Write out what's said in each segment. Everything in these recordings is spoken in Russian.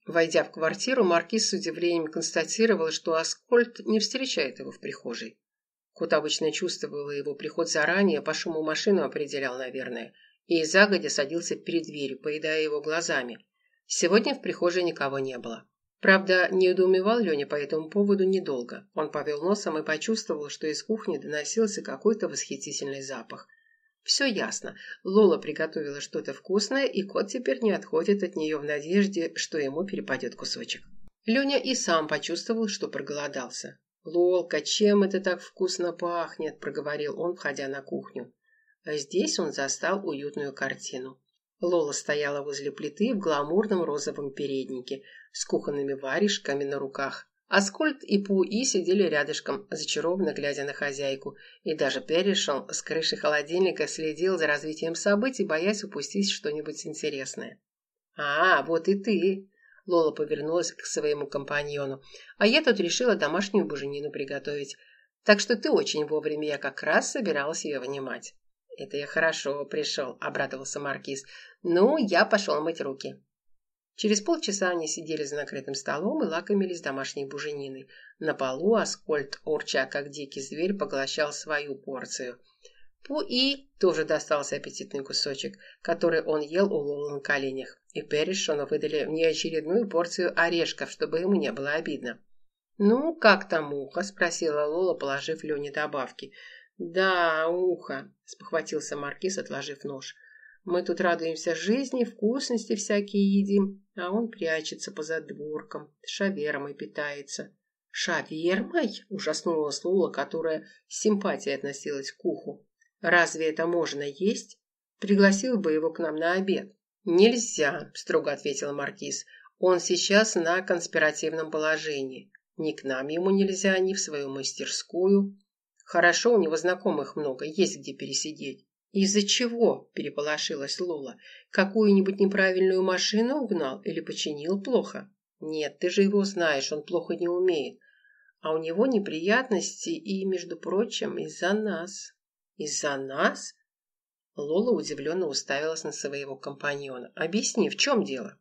Войдя в квартиру, маркиз с удивлением констатировал, что Аскольд не встречает его в прихожей. Кот обычно чувствовал его приход заранее, по шуму машину определял, наверное, и загодя садился перед дверью, поедая его глазами. Сегодня в прихожей никого не было. Правда, недоумевал Леня по этому поводу недолго. Он повел носом и почувствовал, что из кухни доносился какой-то восхитительный запах. Все ясно. Лола приготовила что-то вкусное, и кот теперь не отходит от нее в надежде, что ему перепадет кусочек. Леня и сам почувствовал, что проголодался. «Лолка, чем это так вкусно пахнет?» – проговорил он, входя на кухню. А здесь он застал уютную картину. Лола стояла возле плиты в гламурном розовом переднике с кухонными варежками на руках. Аскольд и Пуи сидели рядышком, зачарованно глядя на хозяйку, и даже Перришон с крыши холодильника следил за развитием событий, боясь упустить что-нибудь интересное. «А, вот и ты!» – Лола повернулась к своему компаньону. «А я тут решила домашнюю буженину приготовить. Так что ты очень вовремя, я как раз собиралась ее вынимать». «Это я хорошо пришел», – обрадовался маркиз. «Ну, я пошел мыть руки». Через полчаса они сидели за накрытым столом и лакомились домашней бужениной. На полу Аскольд, урча как дикий зверь, поглощал свою порцию. Пуи тоже достался аппетитный кусочек, который он ел у Лолы на коленях. И Перришону выдали неочередную порцию орешков, чтобы ему не было обидно. «Ну, как там ухо?» – спросила Лола, положив Лене добавки. «Да, ухо», – спохватился маркиз, отложив нож. «Мы тут радуемся жизни, вкусности всякие едим, а он прячется по задворкам, шавермой питается». «Шавермой?» – ужаснулась Лола, которая с симпатией относилась к уху. «Разве это можно есть? Пригласил бы его к нам на обед». «Нельзя», – строго ответил маркиз. «Он сейчас на конспиративном положении. Ни к нам ему нельзя, ни в свою мастерскую. Хорошо, у него знакомых много, есть где пересидеть». «Из-за чего?» – переполошилась Лола. «Какую-нибудь неправильную машину угнал или починил плохо?» «Нет, ты же его знаешь, он плохо не умеет. А у него неприятности и, между прочим, из-за нас». «Из-за нас?» Лола удивленно уставилась на своего компаньона. «Объясни, в чем дело?»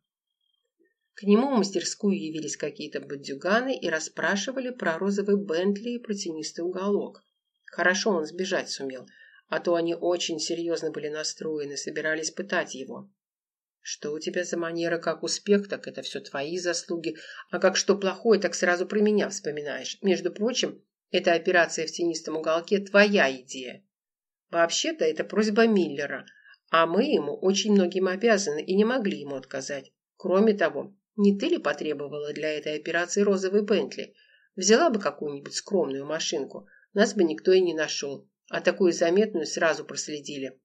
К нему в мастерскую явились какие-то бандюганы и расспрашивали про розовый Бентли и про тенистый уголок. Хорошо он сбежать сумел, а то они очень серьезно были настроены, собирались пытать его. «Что у тебя за манера, как успех, так это все твои заслуги, а как что плохое, так сразу про меня вспоминаешь. Между прочим, эта операция в тенистом уголке твоя идея. Вообще-то это просьба Миллера, а мы ему очень многим обязаны и не могли ему отказать. Кроме того, не ты ли потребовала для этой операции розовый Бентли? Взяла бы какую-нибудь скромную машинку, нас бы никто и не нашел, а такую заметную сразу проследили».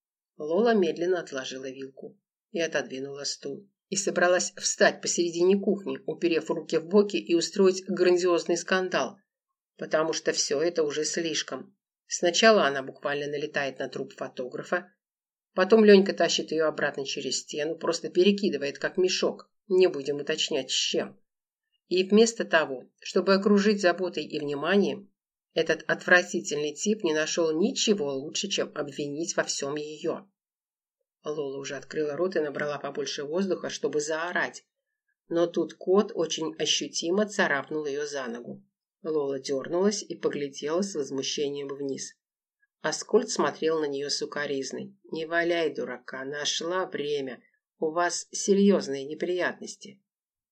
Лола медленно отложила вилку и отодвинула стул. И собралась встать посередине кухни, уперев руки в боки и устроить грандиозный скандал, потому что все это уже слишком. Сначала она буквально налетает на труп фотографа, потом Ленька тащит ее обратно через стену, просто перекидывает как мешок, не будем уточнять с чем. И вместо того, чтобы окружить заботой и вниманием, этот отвратительный тип не нашел ничего лучше, чем обвинить во всем ее. Лола уже открыла рот и набрала побольше воздуха, чтобы заорать. Но тут кот очень ощутимо царапнул ее за ногу. Лола дернулась и поглядела с возмущением вниз. Аскольд смотрел на нее сукоризной. «Не валяй, дурака, нашла время. У вас серьезные неприятности».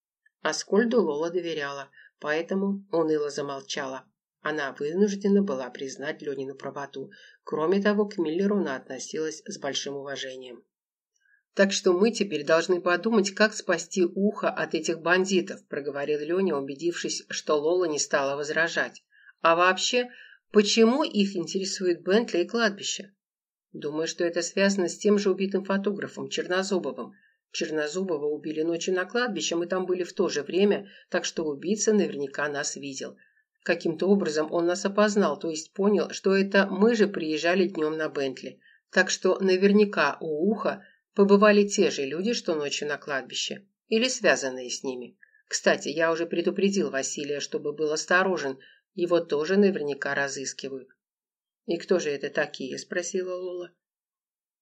Аскольду Лола доверяла, поэтому уныло замолчала. Она вынуждена была признать Ленину правоту. Кроме того, к Миллеру она относилась с большим уважением. «Так что мы теперь должны подумать, как спасти ухо от этих бандитов», проговорил Леня, убедившись, что Лола не стала возражать. «А вообще, почему их интересует Бентли и кладбище?» «Думаю, что это связано с тем же убитым фотографом, Чернозубовым. Чернозубова убили ночью на кладбище, мы там были в то же время, так что убийца наверняка нас видел. Каким-то образом он нас опознал, то есть понял, что это мы же приезжали днем на Бентли. Так что наверняка у уха побывали те же люди, что ночью на кладбище, или связанные с ними. Кстати, я уже предупредил Василия, чтобы был осторожен, его тоже наверняка разыскивают». «И кто же это такие?» – спросила Лола.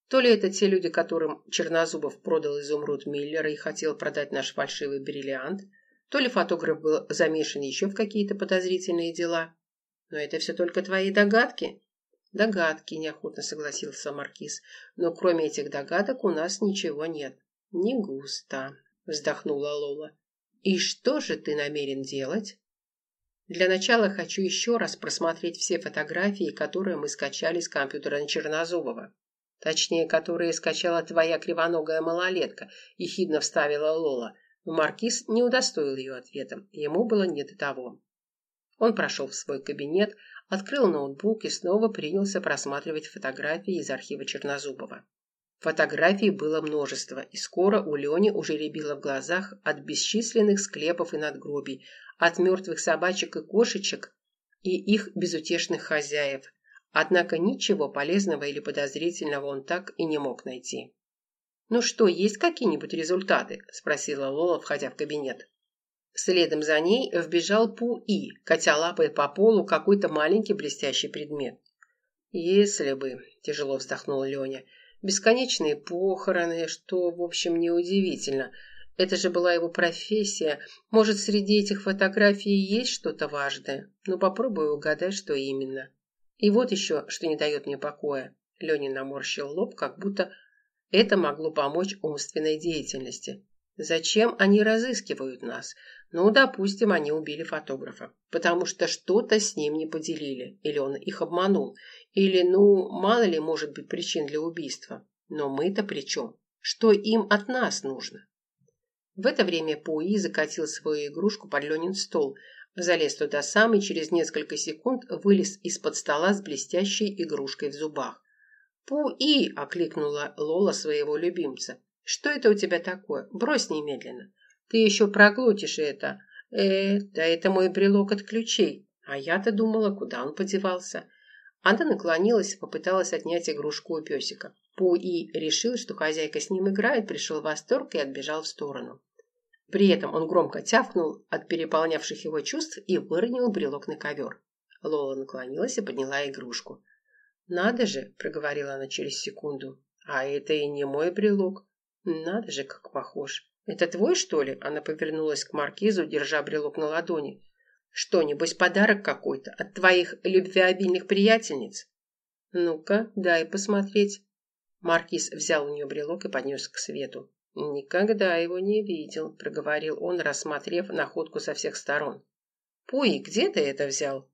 То ли это те люди, которым Чернозубов продал изумруд Миллера и хотел продать наш фальшивый бриллиант, то ли фотограф был замешан еще в какие-то подозрительные дела. Но это все только твои догадки. Догадки, неохотно согласился Маркиз. Но кроме этих догадок у нас ничего нет. Не густо, вздохнула Лола. И что же ты намерен делать? Для начала хочу еще раз просмотреть все фотографии, которые мы скачали с компьютера Чернозубова. Точнее, которые скачала твоя кривоногая малолетка, ехидно вставила Лола. Но Маркиз не удостоил ее ответом. Ему было не до того. Он прошел в свой кабинет, открыл ноутбук и снова принялся просматривать фотографии из архива Чернозубова. Фотографий было множество, и скоро у Лени уже рябило в глазах от бесчисленных склепов и надгробий, от мертвых собачек и кошечек и их безутешных хозяев. Однако ничего полезного или подозрительного он так и не мог найти. «Ну что, есть какие-нибудь результаты?» – спросила Лола, входя в кабинет. Следом за ней вбежал Пу-И, катя лапой по полу какой-то маленький блестящий предмет. «Если бы», – тяжело вздохнул Леня, – «бесконечные похороны, что, в общем, неудивительно. Это же была его профессия. Может, среди этих фотографий есть что-то важное? Но попробую угадать, что именно. И вот еще, что не дает мне покоя». Леня наморщил лоб, как будто это могло помочь умственной деятельности. Зачем они разыскивают нас? Ну, допустим, они убили фотографа, потому что что-то с ним не поделили, или он их обманул, или, мало ли может быть причин для убийства. Но мы-то при чем? Что им от нас нужно? В это время Пуи закатил свою игрушку под Ленин стол, залез туда сам и через несколько секунд вылез из-под стола с блестящей игрушкой в зубах. «Пуи!» – окликнула Лола своего любимца. «Что это у тебя такое? Брось немедленно. Ты еще проглотишь это. Да это мой брелок от ключей. А я-то думала, куда он подевался». Она наклонилась и попыталась отнять игрушку у песика. Пуи решил, что хозяйка с ним играет, пришел в восторг и отбежал в сторону. При этом он громко тявкнул от переполнявших его чувств и выронил брелок на ковер. Лола наклонилась и подняла игрушку. «Надо же», – проговорила она через секунду, – «а это и не мой брелок. Надо же, как похож. Это твой, что ли?» Она повернулась к Маркизу, держа брелок на ладони. «Что, небось, подарок какой-то от твоих любвеобильных приятельниц?» «Ну-ка, дай посмотреть». Маркиз взял у нее брелок и поднес к свету. «Никогда его не видел», – проговорил он, рассмотрев находку со всех сторон. «Пуи, где ты это взял?»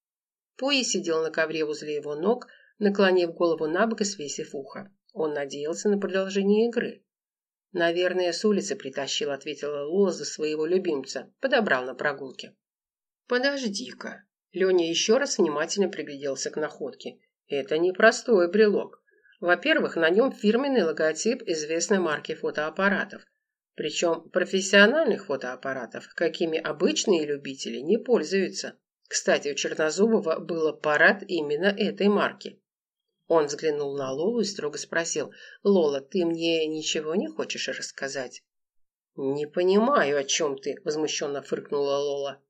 Пуи сидел на ковре возле его ног, наклонив голову набок и свесив ухо. Он надеялся на продолжение игры. «Наверное, с улицы притащил», — ответила Лола за своего любимца. «Подобрал на прогулке». «Подожди-ка». Леня еще раз внимательно пригляделся к находке. «Это непростой брелок. Во-первых, на нем фирменный логотип известной марки фотоаппаратов. Причем профессиональных фотоаппаратов, какими обычные любители не пользуются. Кстати, у Чернозубова был аппарат именно этой марки». Он взглянул на Лолу и строго спросил: «Лола, ты мне ничего не хочешь рассказать?» «Не понимаю, о чем ты», – возмущенно фыркнула Лола.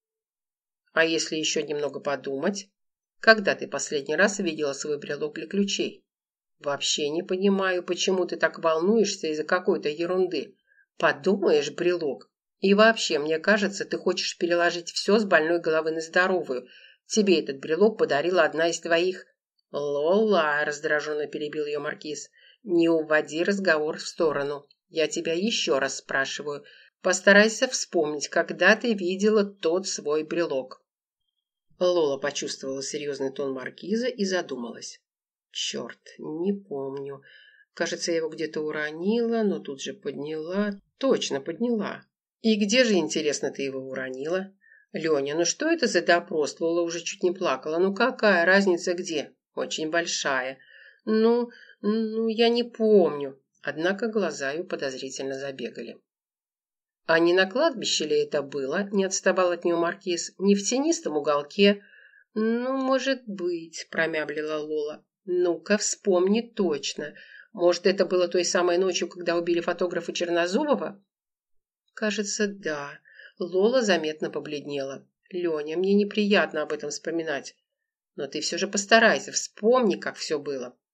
«А если еще немного подумать? Когда ты последний раз видела свой брелок для ключей?» «Вообще не понимаю, почему ты так волнуешься из-за какой-то ерунды. Подумаешь, брелок. И вообще, мне кажется, ты хочешь переложить все с больной головы на здоровую. Тебе этот брелок подарила одна из твоих...» «Лола», – раздраженно перебил ее Маркиз, – «не уводи разговор в сторону. Я тебя еще раз спрашиваю. Постарайся вспомнить, когда ты видела тот свой брелок». Лола почувствовала серьезный тон Маркиза и задумалась. «Черт, не помню. Кажется, я его где-то уронила, но тут же подняла. Точно подняла. И где же, интересно, ты его уронила?» «Леня, ну что это за допрос?» Лола уже чуть не плакала. «Ну какая разница где?» «Очень большая. Ну, я не помню». Однако глаза ее подозрительно забегали. «А не на кладбище ли это было?» – не отставал от нее Маркиз. «Не в тенистом уголке?» «Ну, может быть», – промямлила Лола. «Ну-ка, вспомни точно. Может, это было той самой ночью, когда убили фотографа Чернозубова?» «Кажется, да». Лола заметно побледнела. «Леня, мне неприятно об этом вспоминать. Но ты все же постарайся, вспомни, как все было».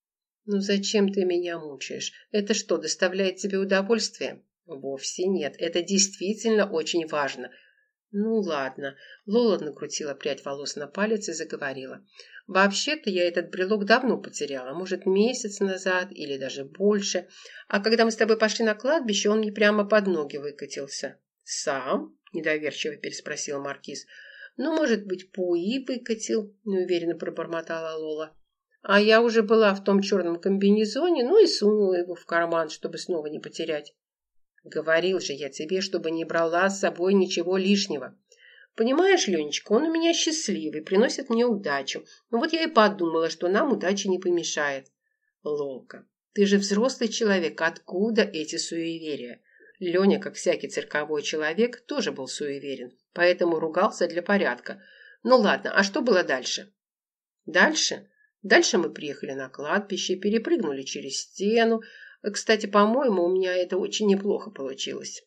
«Ну зачем ты меня мучаешь? Это что, доставляет тебе удовольствие?» «Вовсе нет. Это действительно очень важно». «Ну ладно». Лола накрутила прядь волос на палец и заговорила. «Вообще-то я этот брелок давно потеряла. Может, месяц назад или даже больше. А когда мы с тобой пошли на кладбище, он мне прямо под ноги выкатился». «Сам?» – недоверчиво переспросил Маркиз. «Ну, может быть, Пуи выкатил», – неуверенно пробормотала Лола. А я уже была в том черном комбинезоне, ну и сунула его в карман, чтобы снова не потерять. Говорил же я тебе, чтобы не брала с собой ничего лишнего. Понимаешь, Ленечка, он у меня счастливый, приносит мне удачу. Ну вот я и подумала, что нам удача не помешает. Лолка, ты же взрослый человек, откуда эти суеверия? Леня, как всякий цирковой человек, тоже был суеверен, поэтому ругался для порядка. Ну ладно, а что было дальше? Дальше мы приехали на кладбище, перепрыгнули через стену. Кстати, по-моему, у меня это очень неплохо получилось.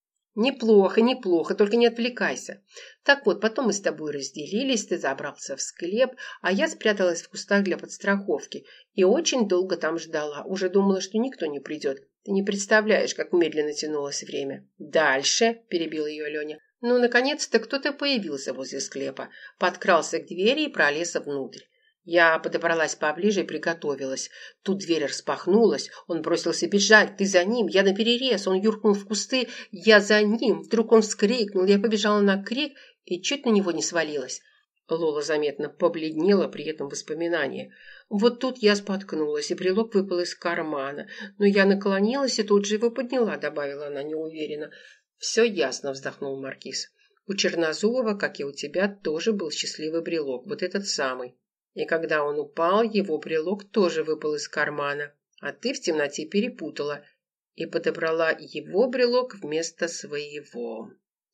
Неплохо, только не отвлекайся. Так вот, потом мы с тобой разделились, ты забрался в склеп, а я спряталась в кустах для подстраховки и очень долго там ждала. Уже думала, что никто не придет. Ты не представляешь, как медленно тянулось время. Дальше, перебил ее Леня. Ну, наконец-то кто-то появился возле склепа, подкрался к двери и пролез внутрь. Я подобралась поближе и приготовилась. Тут дверь распахнулась, он бросился бежать, ты за ним, я наперерез, он юркнул в кусты, я за ним. Вдруг он вскрикнул, я побежала на крик и чуть на него не свалилась. Лола заметно побледнела при этом воспоминании. Вот тут я споткнулась, и брелок выпал из кармана. Но я наклонилась и тут же его подняла, добавила она неуверенно. «Все ясно», вздохнул Маркиз. «У Чернозубова, как и у тебя, тоже был счастливый брелок, вот этот самый. И когда он упал, его брелок тоже выпал из кармана, а ты в темноте перепутала и подобрала его брелок вместо своего».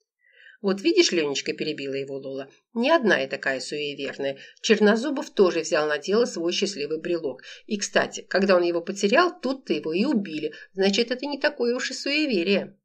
«Вот видишь, Ленечка», – перебила его Лола, – «не одна я такая суеверная. Чернозубов тоже взял на дело свой счастливый брелок. И, кстати, когда он его потерял, тут-то его и убили. Значит, это не такое уж и суеверие».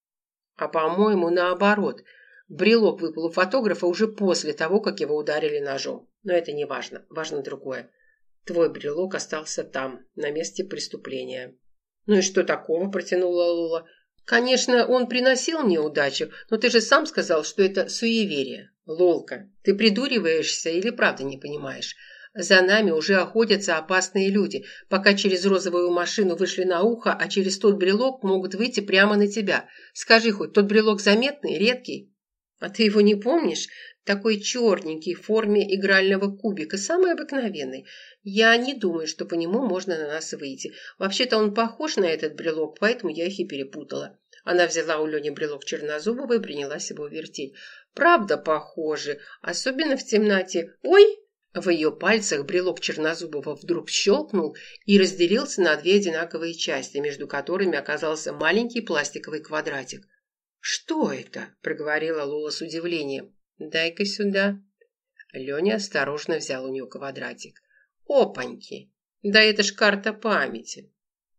«А, по-моему, наоборот. Брелок выпал у фотографа уже после того, как его ударили ножом. Но это не важно. Важно другое. Твой брелок остался там, на месте преступления». «Ну и что такого?» – протянула Лола. «Конечно, он приносил мне удачу, но ты же сам сказал, что это суеверие». «Лолка, ты придуриваешься или правда не понимаешь? За нами уже охотятся опасные люди, пока через розовую машину вышли на ухо, а через тот брелок могут выйти прямо на тебя. Скажи хоть, тот брелок заметный, редкий?» «А ты его не помнишь? Такой черненький, в форме игрального кубика, самый обыкновенный. Я не думаю, что по нему можно на нас выйти. Вообще-то он похож на этот брелок, поэтому я их и перепутала». Она взяла у Лени брелок Чернозубова и принялась его вертеть. «Правда похожи, особенно в темноте. Ой!» В ее пальцах брелок Чернозубова вдруг щелкнул и разделился на две одинаковые части, между которыми оказался маленький пластиковый квадратик. «Что это?» – проговорила Лола с удивлением. «Дай-ка сюда». Леня осторожно взял у нее квадратик. «Опаньки! Да это ж карта памяти!»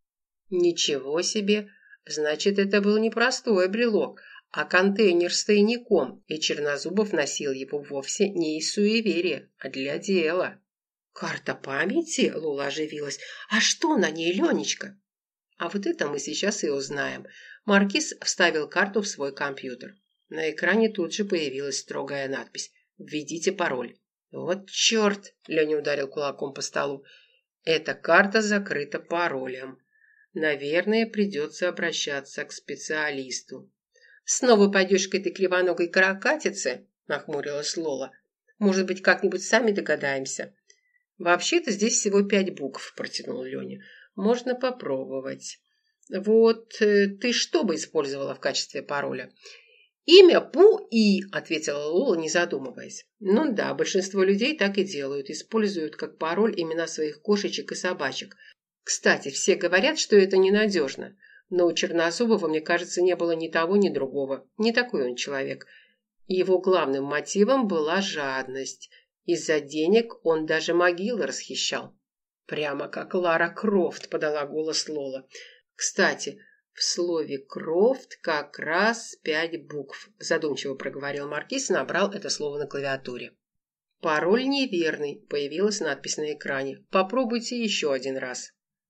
«Ничего себе! Значит, это был не простой брелок, а контейнер с тайником, и Чернозубов носил его вовсе не из суеверия, а для дела». «Карта памяти?» – Лола оживилась. «А что на ней, Ленечка?» «А вот это мы сейчас и узнаем». Маркиз вставил карту в свой компьютер. На экране тут же появилась строгая надпись «Введите пароль». «Вот черт!» – Леня ударил кулаком по столу. «Эта карта закрыта паролем. Наверное, придется обращаться к специалисту». «Снова пойдешь к этой кривоногой каракатице?» – нахмурилась Лола. «Может быть, как-нибудь сами догадаемся?» «Вообще-то здесь всего 5 букв», – протянул Леня. «Можно попробовать». «Вот ты что бы использовала в качестве пароля?» «Имя Пуи», – ответила Лола, не задумываясь. «Ну да, большинство людей так и делают, используют как пароль имена своих кошечек и собачек. Кстати, все говорят, что это ненадежно, но у Чернозубова, мне кажется, не было ни того, ни другого. Не такой он человек. Его главным мотивом была жадность. Из-за денег он даже могилы расхищал». «Прямо как Лара Крофт», – подала голос Лола. «Кстати, в слове «Крофт» как раз 5 букв», – задумчиво проговорил Маркиз и набрал это слово на клавиатуре. «Пароль неверный», – появилась надпись на экране. «Попробуйте еще один раз».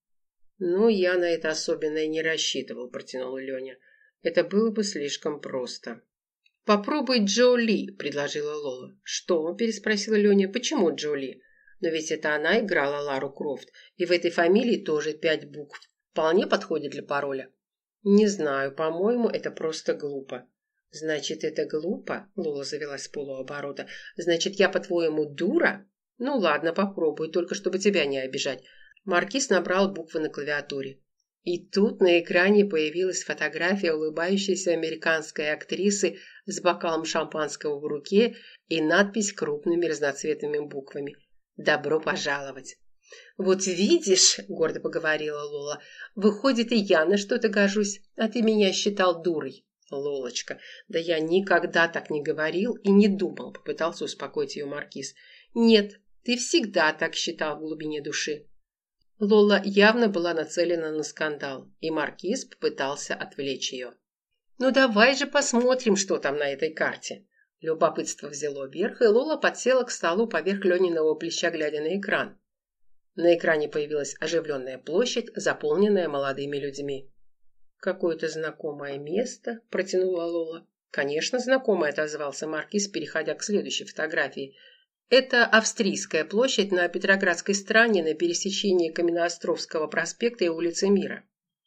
«Ну, я на это особенно и не рассчитывал», – протянул Леня. «Это было бы слишком просто». «Попробуй Джоли», – предложила Лола. «Что?» – переспросила Леня. «Почему Джоли? Но ведь это она играла Лару Крофт, и в этой фамилии тоже 5 букв. Вполне подходит для пароля». «Не знаю, по-моему, это просто глупо». «Значит, это глупо?» – Лола завелась с полуоборота. «Значит, я, по-твоему, дура?» «Ну ладно, попробуй, только чтобы тебя не обижать». Маркиз набрал буквы на клавиатуре. И тут на экране появилась фотография улыбающейся американской актрисы с бокалом шампанского в руке и надпись крупными разноцветными буквами «Добро пожаловать». «Вот видишь», – гордо поговорила Лола, – «выходит, и я на что-то гожусь, а ты меня считал дурой». «Лолочка, да я никогда так не говорил и не думал», – попытался успокоить ее Маркиз. «Нет, ты всегда так считал в глубине души». Лола явно была нацелена на скандал, и Маркиз попытался отвлечь ее. «Ну давай же посмотрим, что там на этой карте». Любопытство взяло верх, и Лола подсела к столу поверх Лениного плеча, глядя на экран. На экране появилась оживленная площадь, заполненная молодыми людьми. «Какое-то знакомое место», – протянула Лола. «Конечно, знакомое», – отозвался Маркиз, переходя к следующей фотографии. «Это Австрийская площадь на Петроградской стороне на пересечении Каменноостровского проспекта и улицы Мира».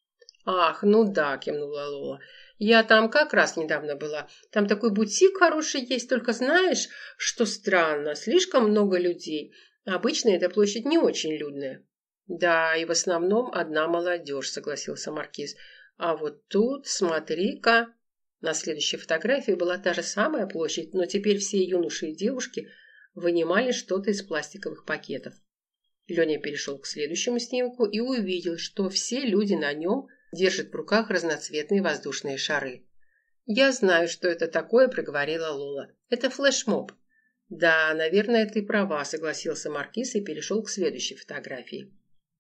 «Ах, ну да», – кивнула Лола. «Я там как раз недавно была. Там такой бутик хороший есть, только знаешь, что странно, слишком много людей. Обычно эта площадь не очень людная». «Да, и в основном одна молодежь», – согласился Маркиз. «А вот тут, смотри-ка». На следующей фотографии была та же самая площадь, но теперь все юноши и девушки вынимали что-то из пластиковых пакетов. Леня перешел к следующему снимку и увидел, что все люди на нем держат в руках разноцветные воздушные шары. «Я знаю, что это такое», – проговорила Лола. «Это флешмоб». «Да, наверное, ты права», – согласился Маркиз и перешел к следующей фотографии.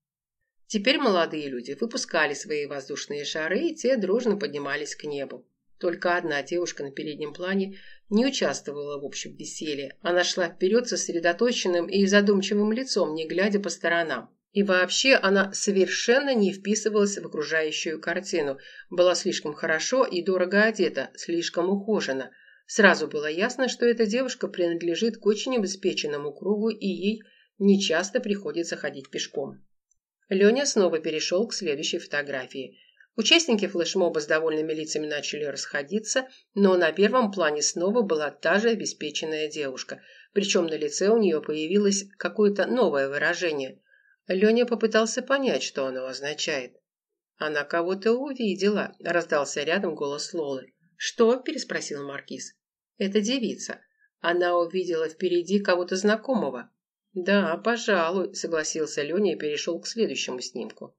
Теперь молодые люди выпускали свои воздушные шары, и те дружно поднимались к небу. Только одна девушка на переднем плане не участвовала в общем веселье. Она шла вперед сосредоточенным и задумчивым лицом, не глядя по сторонам. И вообще она совершенно не вписывалась в окружающую картину. Была слишком хорошо и дорого одета, слишком ухожена. Сразу было ясно, что эта девушка принадлежит к очень обеспеченному кругу, и ей нечасто приходится ходить пешком. Леня снова перешел к следующей фотографии. Участники флешмоба с довольными лицами начали расходиться, но на первом плане снова была та же обеспеченная девушка, причем на лице у нее появилось какое-то новое выражение. Леня попытался понять, что оно означает. «Она кого-то увидела», – раздался рядом голос Лолы. «Что?» – переспросил Маркиз. «Это девица. Она увидела впереди кого-то знакомого». «Да, пожалуй», – согласился Леня и перешел к следующему снимку.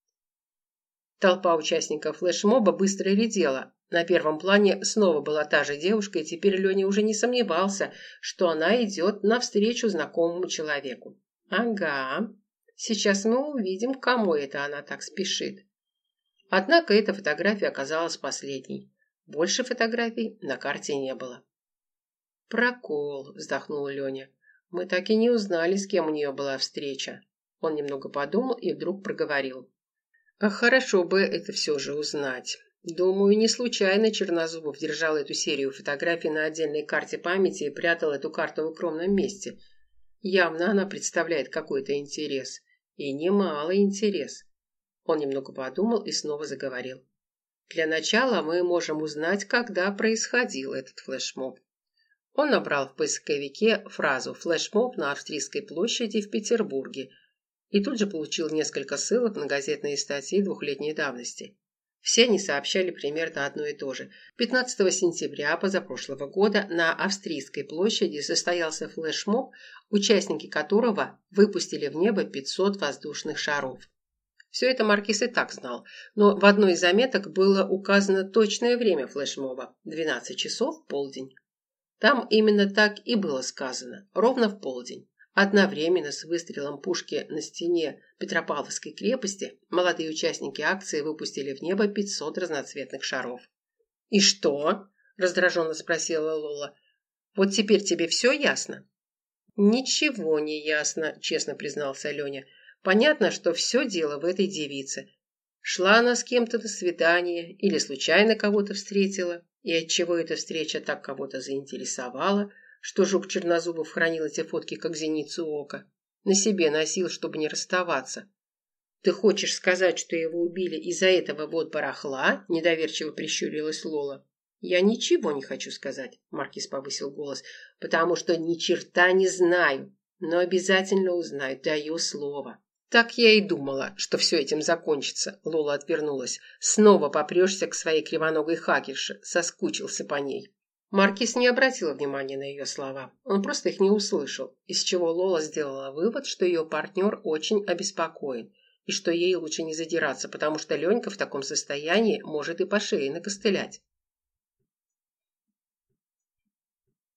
Толпа участников флешмоба быстро редела. На первом плане снова была та же девушка, и теперь Леня уже не сомневался, что она идет навстречу знакомому человеку. «Ага, сейчас мы увидим, к кому это она так спешит». Однако эта фотография оказалась последней. Больше фотографий на карте не было. «Прокол», – вздохнул Леня. «Мы так и не узнали, с кем у нее была встреча». Он немного подумал и вдруг проговорил. «А хорошо бы это все же узнать. Думаю, не случайно Чернозубов держал эту серию фотографий на отдельной карте памяти и прятал эту карту в укромном месте. Явно она представляет какой-то интерес. И немалый интерес». Он немного подумал и снова заговорил. «Для начала мы можем узнать, когда происходил этот флешмоб». Он набрал в поисковике фразу «флешмоб на Австрийской площади в Петербурге» и тут же получил несколько ссылок на газетные статьи двухлетней давности. Все они сообщали примерно одно и то же. 15 сентября позапрошлого года на Австрийской площади состоялся флешмоб, участники которого выпустили в небо 500 воздушных шаров. Все это Маркиз и так знал, но в одной из заметок было указано точное время флешмоба – 12 часов в полдень. Там именно так и было сказано, ровно в полдень. Одновременно с выстрелом пушки на стене Петропавловской крепости молодые участники акции выпустили в небо 500 разноцветных шаров. «И что?» – раздраженно спросила Лола. «Вот теперь тебе все ясно?» «Ничего не ясно», – честно признался Леня. Понятно, что все дело в этой девице. Шла она с кем-то на свидание или случайно кого-то встретила, и отчего эта встреча так кого-то заинтересовала, что жук Чернозубов хранил эти фотки как зеницу ока. На себе носил, чтобы не расставаться. «Ты хочешь сказать, что его убили из-за этого вот барахла?» – недоверчиво прищурилась Лола. «Я ничего не хочу сказать», – Маркиз повысил голос, «потому что ни черта не знаю, но обязательно узнаю, даю слово». «Так я и думала, что все этим закончится», – Лола отвернулась. «Снова попрешься к своей кривоногой хакерше, соскучился по ней». Маркиз не обратил внимания на ее слова, он просто их не услышал, из чего Лола сделала вывод, что ее партнер очень обеспокоен, и что ей лучше не задираться, потому что Ленька в таком состоянии может и по шее накостылять.